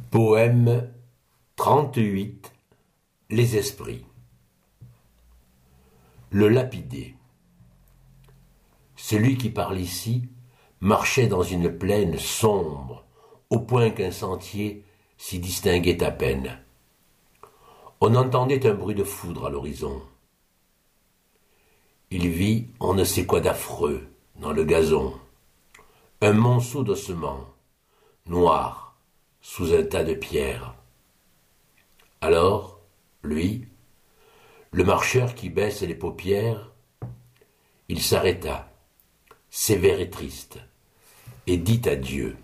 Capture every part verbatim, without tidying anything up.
Poème trente-huit. Les esprits. Le lapidé. Celui qui parle ici marchait dans une plaine sombre, au point qu'un sentier s'y distinguait à peine. On entendait un bruit de foudre à l'horizon. Il vit on ne sait quoi d'affreux dans le gazon, un monceau d'ossements, noir, sous un tas de pierres. Alors, lui, le marcheur qui baisse les paupières, il s'arrêta, sévère et triste, et dit à Dieu.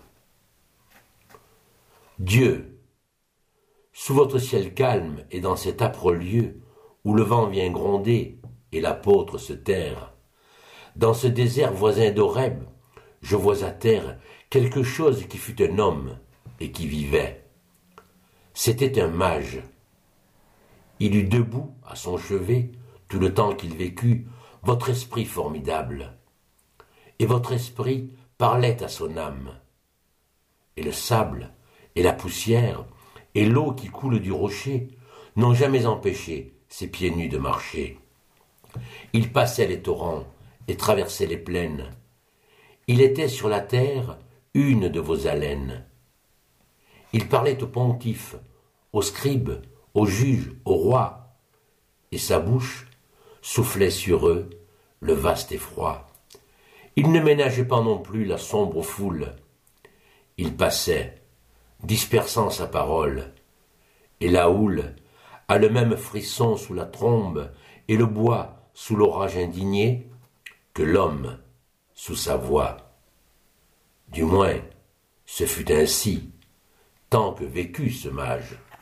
Dieu, sous votre ciel calme et dans cet âpre lieu où le vent vient gronder et l'apôtre se taire, dans ce désert voisin d'Horeb, je vois à terre quelque chose qui fut un homme et qui vivait. C'était un mage. Il eut debout à son chevet, tout le temps qu'il vécut, votre esprit formidable. Et votre esprit parlait à son âme. Et le sable, et la poussière, et l'eau qui coule du rocher n'ont jamais empêché ses pieds nus de marcher. Il passait les torrents et traversait les plaines. Il était sur la terre une de vos haleines. Il parlait aux pontifes, aux scribes, aux juges, aux rois, et sa bouche soufflait sur eux le vaste effroi. Il ne ménageait pas non plus la sombre foule. Il passait, dispersant sa parole, et la houle a le même frisson sous la trombe et le bois sous l'orage indigné que l'homme sous sa voix. Du moins, ce fut ainsi, tant que vécut ce mage.